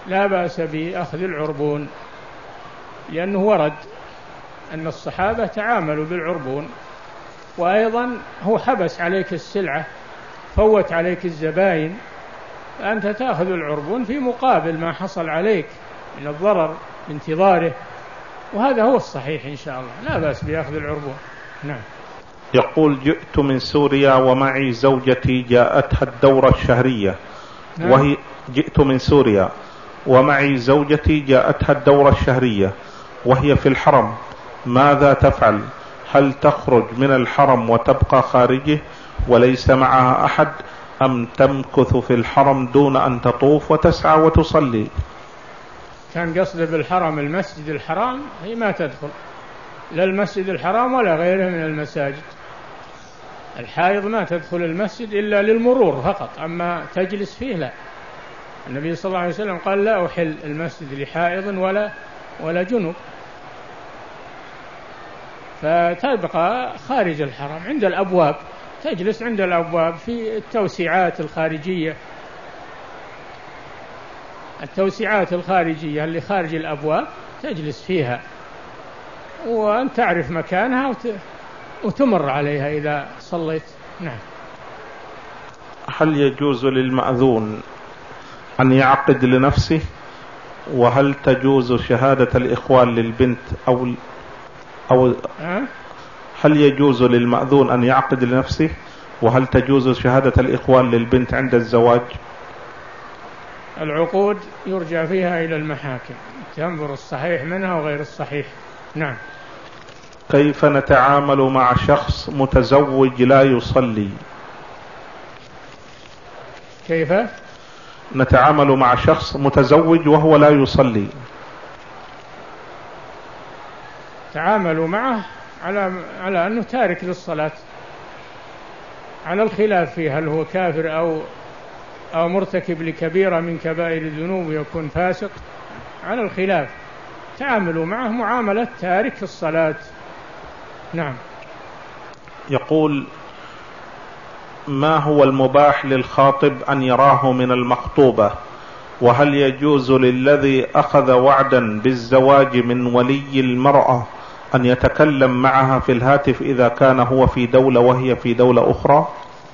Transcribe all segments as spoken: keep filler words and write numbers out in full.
لا بأس بأخذ العربون، لأنه ورد أن الصحابة تعاملوا بالعربون، وأيضا هو حبس عليك السلعة، فوت عليك الزباين، فأنت تأخذ العربون في مقابل ما حصل عليك من الضرر بانتظاره، وهذا هو الصحيح إن شاء الله، لا بأس بأخذ العربون. نعم. يقول: جئت من سوريا ومعي زوجتي جاءتها الدورة الشهرية. نعم. وهي جئت من سوريا ومعي زوجتي جاءتها الدورة الشهرية وهي في الحرم، ماذا تفعل؟ هل تخرج من الحرم وتبقى خارجه وليس معها أحد، أم تمكث في الحرم دون أن تطوف وتسعى وتصلي؟ كان قصد بالحرم المسجد الحرام، هي ما تدخل لا المسجد الحرام ولا غيره من المساجد. الحائض ما تدخل المسجد إلا للمرور فقط، أما تجلس فيه لا. النبي صلى الله عليه وسلم قال: لا أحل المسجد لحائض ولا ولا جنوب. فتبقى خارج الحرم عند الأبواب، تجلس عند الأبواب في التوسعات الخارجية، التوسعات الخارجية اللي خارج الأبواب تجلس فيها، وأن تعرف مكانها وتمر عليها إذا صليت. نعم. هل يجوز للمأذون أن يعقد لنفسه؟ وهل تجوز شهادة الإخوان للبنت أو أو هل يجوز للمأذون أن يعقد لنفسه؟ وهل تجوز شهادة الإخوان للبنت عند الزواج؟ العقود يرجع فيها إلى المحاكم، تنظر الصحيح منها وغير الصحيح. نعم. كيف نتعامل مع شخص متزوج لا يصلي؟ كيف نتعامل مع شخص متزوج وهو لا يصلي؟ تعاملوا معه على على أنه تارك للصلاة، على الخلاف فيه، هل هو كافر أو أو مرتكب لكبيرة من كبائر الذنوب يكون فاسق، على الخلاف. تعاملوا معه معاملة تارك الصلاة. نعم. يقول: ما هو المباح للخاطب أن يراه من المخطوبة؟ وهل يجوز للذي أخذ وعدا بالزواج من ولي المرأة أن يتكلم معها في الهاتف إذا كان هو في دولة وهي في دولة أخرى؟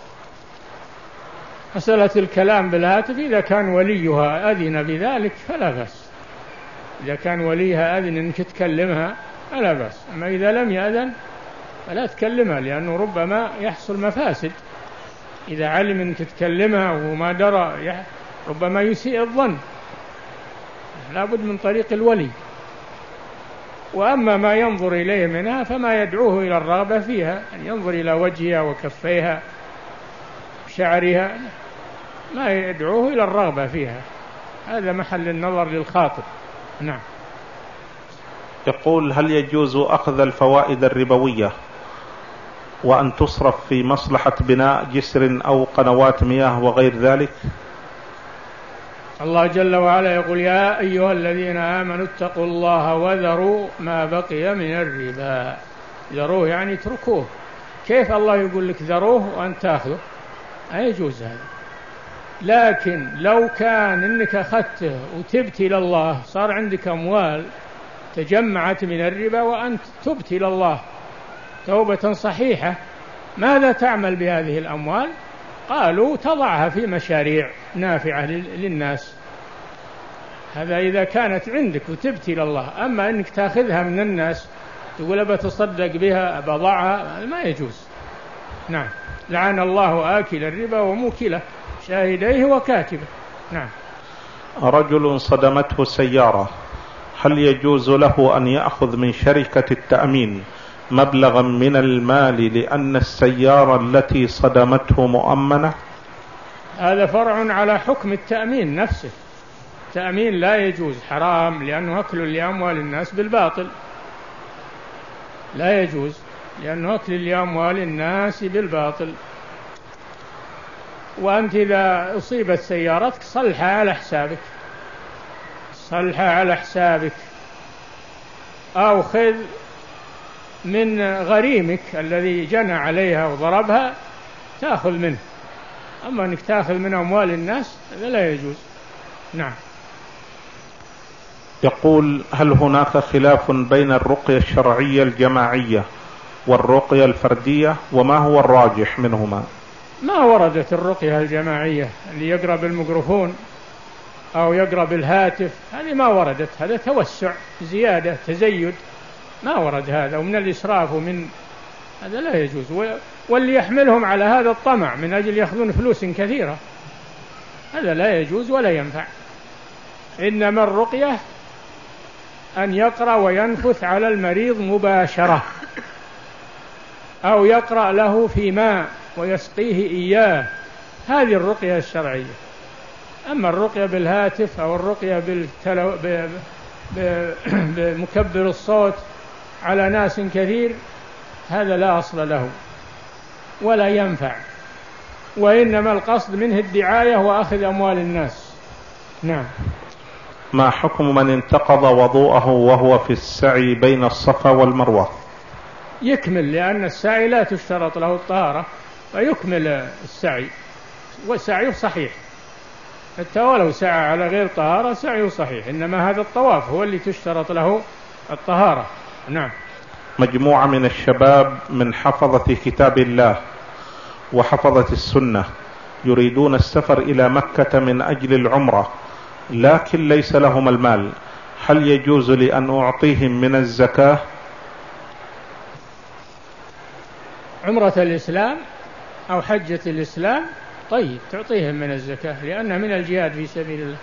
مسألة الكلام بالهاتف إذا كان وليها أذن بذلك فلا بأس، إذا كان وليها أذن أنك تكلمها فلا بأس، أما إذا لم يأذن فلا تكلمها، لأنه ربما يحصل مفاسد. إذا علم أنك تكلمها وما درى ربما يسيء الظن، لا بد من طريق الولي. وأما ما ينظر إليه منها فما يدعوه إلى الرغبة فيها، أن ينظر إلى وجهها وكفيها شعرها، ما يدعوه إلى الرغبة فيها، هذا محل النظر للخاطب. نعم. يقول: هل يجوز أخذ الفوائد الربوية وأن تصرف في مصلحة بناء جسر أو قنوات مياه وغير ذلك؟ الله جل وعلا يقول: يا أيها الذين آمنوا اتقوا الله وذروا ما بقي من الربا. ذروه يعني اتركوه. كيف الله يقول لك ذروه وأنت تأخذه؟ لا يجوز هذا. لكن لو كان إنك أخذته وتبت إلى الله، صار عندك أموال تجمعت من الربا وأنت تبت إلى الله توبة صحيحة، ماذا تعمل بهذه الأموال؟ قالوا: تضعها في مشاريع نافعة للناس. هذا إذا كانت عندك وتبت إلى الله. أما أنك تأخذها من الناس تقول بتصدق بها بضعها، ما يجوز. نعم. لعن الله آكل الربا وموكله، شاهديه وكاتبه. نعم. رجل صدمته سيارة، هل يجوز له أن يأخذ من شركة التأمين مبلغا من المال لأن السيارة التي صدمته مؤمنة؟ هذا فرع على حكم التأمين نفسه. التأمين لا يجوز، حرام، لأنه أكل لأموال الناس بالباطل، لا يجوز، لأنه أكل لأموال الناس بالباطل. وأنت إذا أصيبت سيارتك صلحها على حسابك، صلحها على حسابك، أو خذ من غريمك الذي جنى عليها وضربها تأخذ منه. أما أنك تأخذ من أموال الناس هذا لا يجوز. نعم. يقول: هل هناك خلاف بين الرقية الشرعية الجماعية والرقية الفردية، وما هو الراجح منهما؟ ما وردت الرقية الجماعية اللي يقرأ بالميكروفون أو يقرأ بالهاتف، هذه ما وردت، هذا توسع زيادة تزيد، ما ورد هذا، ومن الإسراف ومن هذا لا يجوز، واللي يحملهم على هذا الطمع من أجل يأخذون فلوس كثيرة، هذا لا يجوز ولا ينفع. إنما الرقية أن يقرأ وينفث على المريض مباشرة، أو يقرأ له في ماء ويسقيه إياه، هذه الرقية الشرعية. أما الرقية بالهاتف أو الرقية بالتلو... ب... ب... بمكبر الصوت على ناس كثير، هذا لا أصل له ولا ينفع، وإنما القصد منه الدعاية وأخذ أموال الناس. نعم. ما حكم من انتقض وضوءه وهو في السعي بين الصفا والمروة؟ يكمل، لأن السعي لا تشترط له الطهارة، فيكمل السعي، والسعي صحيح، حتى ولو سعى على غير طهارة سعيه صحيح، إنما هذا الطواف هو اللي تشترط له الطهارة. نعم. مجموعة من الشباب من حفظة كتاب الله وحفظة السنة يريدون السفر إلى مكة من أجل العمرة، لكن ليس لهم المال، هل يجوز لي أن أعطيهم من الزكاة؟ عمرة الإسلام أو حجة الإسلام، طيب تعطيهم من الزكاة، لأنها من الجهاد في سبيل الله.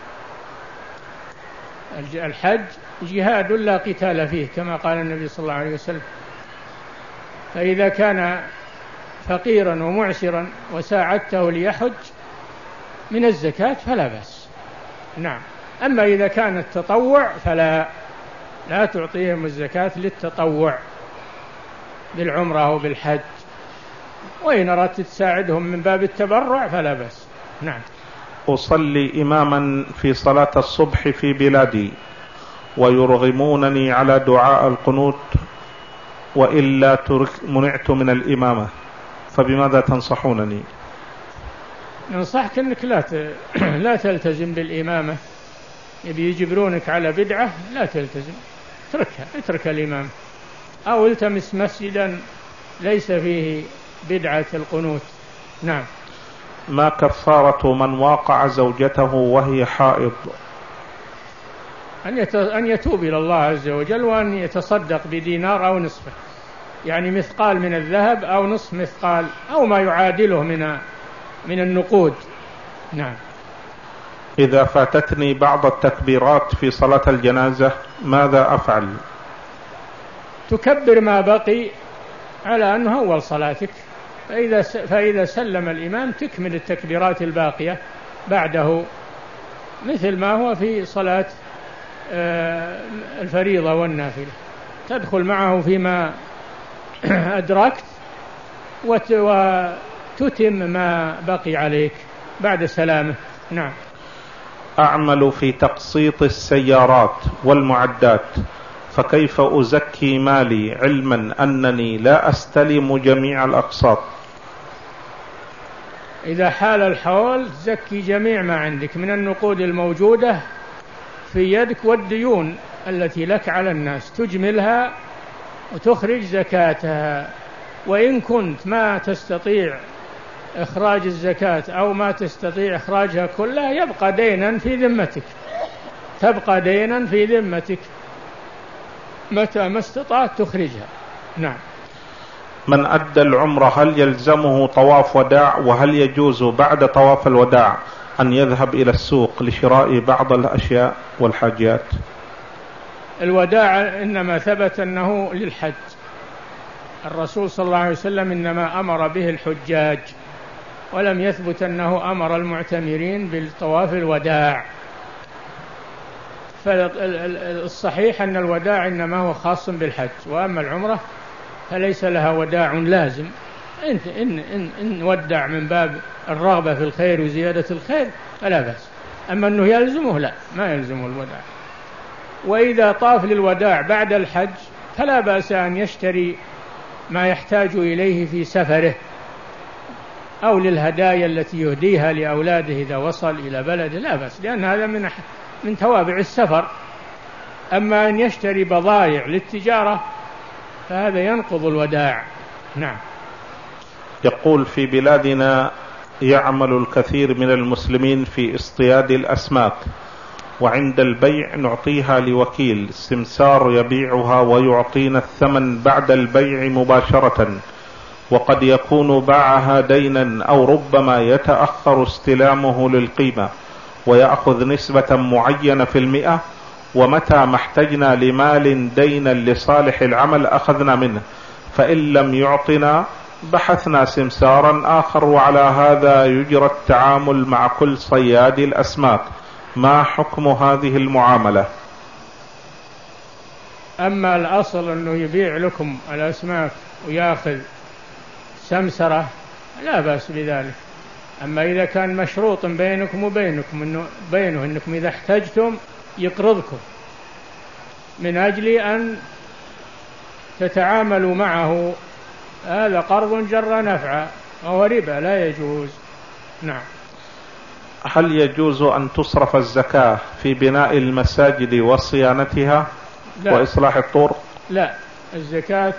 الحج جهاد لا قتال فيه كما قال النبي صلى الله عليه وسلم، فإذا كان فقيرا ومعسرا وساعدته ليحج من الزكاة فلا بأس. نعم. أما إذا كان التطوع فلا لا تعطيهم الزكاة للتطوع بالعمرة أو بالحج، وإن أردت تساعدهم من باب التبرع فلا بأس. نعم. أصلي إماما في صلاة الصبح في بلادي ويرغمونني على دعاء القنوت، وإلا منعت من الإمامة، فبماذا تنصحونني؟ ننصحك أنك لا لا تلتزم بالإمامة، يبي يجبرونك على بدعة، لا تلتزم، اتركها، اترك الإمام، أو التمس مسجدا ليس فيه بدعة القنوت. نعم. ما كفارة من واقع زوجته وهي حائض؟ أن يتوب إلى الله عز وجل، وأن يتصدق بدينار أو نصفه، يعني مثقال من الذهب أو نصف مثقال أو ما يعادله من من النقود. نعم. إذا فاتتني بعض التكبيرات في صلاة الجنازة ماذا أفعل؟ تكبر ما بقي على أنه أول صلاتك، فإذا فإذا سلم الإمام تكمل التكبيرات الباقية بعده، مثل ما هو في صلاة الفريضة والنافلة، تدخل معه فيما أدركت وتتم ما بقي عليك بعد سلامه. نعم. أعمل في تقسيط السيارات والمعدات، فكيف أزكي مالي علما أنني لا أستلم جميع الأقساط؟ إذا حال الحول زكي جميع ما عندك من النقود الموجودة في يدك والديون التي لك على الناس، تجملها وتخرج زكاتها. وإن كنت ما تستطيع إخراج الزكاة أو ما تستطيع إخراجها كلها، يبقى دينا في ذمتك، تبقى دينا في ذمتك متى ما استطعت تخرجها. نعم. من أدى العمرة هل يلزمه طواف وداع؟ وهل يجوز بعد طواف الوداع أن يذهب إلى السوق لشراء بعض الأشياء والحاجات؟ الوداع إنما ثبت أنه للحج، الرسول صلى الله عليه وسلم إنما أمر به الحجاج، ولم يثبت أنه أمر المعتمرين بالطواف الوداع. فالصحيح أن الوداع إنما هو خاص بالحج، وأما العمرة فليس لها وداع لازم، إن, إن, إن, إن ودع من باب الرغبة في الخير وزيادة الخير فلا بأس، أما أنه يلزمه لا، ما يلزمه الوداع. وإذا طاف للوداع بعد الحج فلا بأس أن يشتري ما يحتاج إليه في سفره، أو للهدايا التي يهديها لأولاده إذا وصل إلى بلده، لا بأس، لأن هذا من من توابع السفر، أما أن يشتري بضائع للتجارة فهذا ينقض الودائع. نعم. يقول: في بلادنا يعمل الكثير من المسلمين في اصطياد الأسماك، وعند البيع نعطيها لوكيل سمسار يبيعها ويعطينا الثمن بعد البيع مباشرة، وقد يكون باعها دينا أو ربما يتأخر استلامه للقيمة ويأخذ نسبة معينة في المئة، ومتى ما احتجنا لمال دينا لصالح العمل أخذنا منه، فإن لم يعطنا بحثنا سمسارا آخر، وعلى هذا يجرى التعامل مع كل صياد الأسماك. ما حكم هذه المعاملة؟ أما الأصل أنه يبيع لكم الأسماك ويأخذ سمسرة لا بأس بذلك. أما إذا كان مشروط بينكم وبينكم إنه بينه أنكم إذا احتجتم يقرضكم من أجل أن تتعاملوا معه، هذا قرض جر نفعا وهو ربا لا يجوز. نعم. هل يجوز أن تصرف الزكاة في بناء المساجد وصيانتها لا. وإصلاح الطرق؟ لا، الزكاة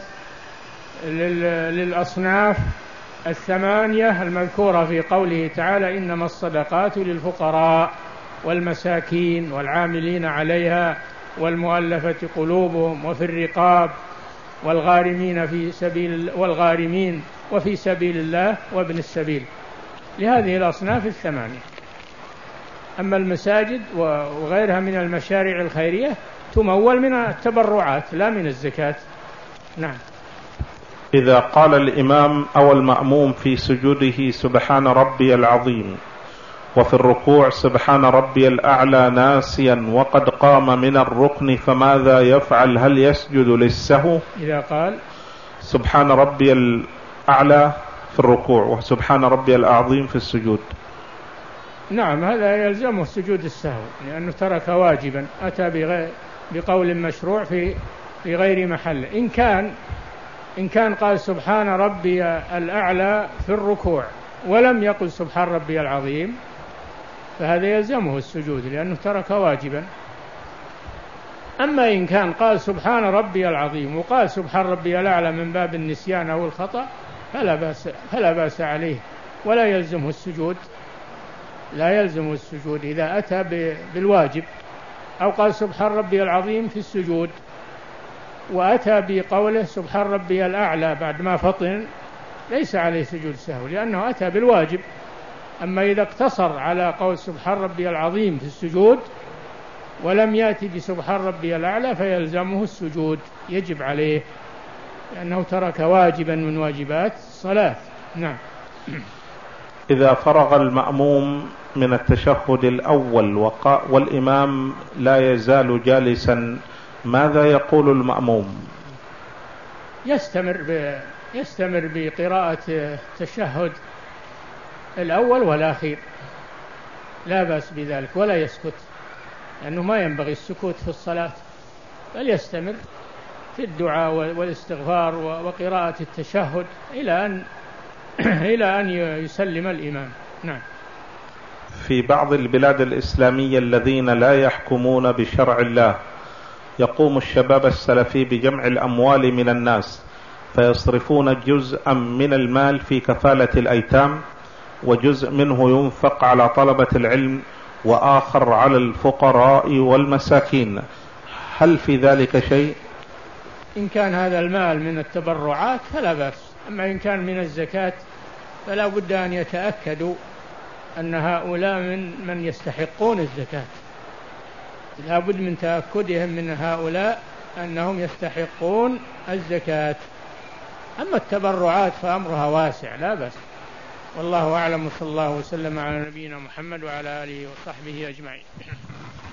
للأصناف الثمانية المذكورة في قوله تعالى: إنما الصدقات للفقراء والمساكين والعاملين عليها والمؤلفة قلوبهم وفي الرقاب والغارمين في سبيل والغارمين وفي سبيل الله وابن السبيل، لهذه الأصناف الثمانية. أما المساجد وغيرها من المشاريع الخيرية تمول من التبرعات لا من الزكاة. نعم. إذا قال الإمام أو المأموم في سجوده سبحان ربي العظيم، وفي الركوع سبحان ربي الأعلى ناسيا وقد قام من الركن، فماذا يفعل؟ هل يسجد للسهو؟ إذا قال سبحان ربي الأعلى في الركوع وسبحان ربي العظيم في السجود، نعم هذا يلزمه سجود السهو، لأنه ترك واجبا أتى بقول مشروع في في غير محل. إن كان إن كان قال سبحان ربي الأعلى في الركوع ولم يقل سبحان ربي العظيم فهذا يلزمه السجود لأنه ترك واجبا. أما إن كان قال سبحان ربي العظيم وقال سبحان ربي الأعلى من باب النسيان أو الخطأ فلا بأس فلا بأس عليه ولا يلزمه السجود، لا يلزمه السجود إذا أتى بالواجب، أو قال سبحان ربي العظيم في السجود وأتى بقوله سبحان ربي الأعلى بعد ما فطن ليس عليه سجود سهو لأنه أتى بالواجب. أما إذا اقتصر على قول سبحان ربي العظيم في السجود ولم يأتي بسبحان ربي الأعلى فيلزمه السجود، يجب عليه لأنه ترك واجبا من واجبات الصلاة. نعم. إذا فرغ المأموم من التشهد الأول والإمام لا يزال جالسا ماذا يقول المأموم؟ يستمر ب... يستمر بقراءة التشهد الأول والأخير، لا بأس بذلك، ولا يسكت لأنه ما ينبغي السكوت في الصلاة، بل يستمر في الدعاء والاستغفار وقراءة التشهد إلى أن إلى أن يسلم الإمام. نعم. في بعض البلاد الإسلامية الذين لا يحكمون بشرع الله يقوم الشباب السلفي بجمع الأموال من الناس فيصرفون جزءا من المال في كفالة الأيتام وجزء منه ينفق على طلبة العلم وآخر على الفقراء والمساكين، هل في ذلك شيء؟ إن كان هذا المال من التبرعات فلا بأس، أما إن كان من الزكاة فلا بد أن يتأكدوا أن هؤلاء من من يستحقون الزكاة، لا بد من تأكدهم من هؤلاء أنهم يستحقون الزكاة. أما التبرعات فأمرها واسع لا بأس، والله أعلم، صلى الله وسلم على نبينا محمد وعلى آله وصحبه أجمعين.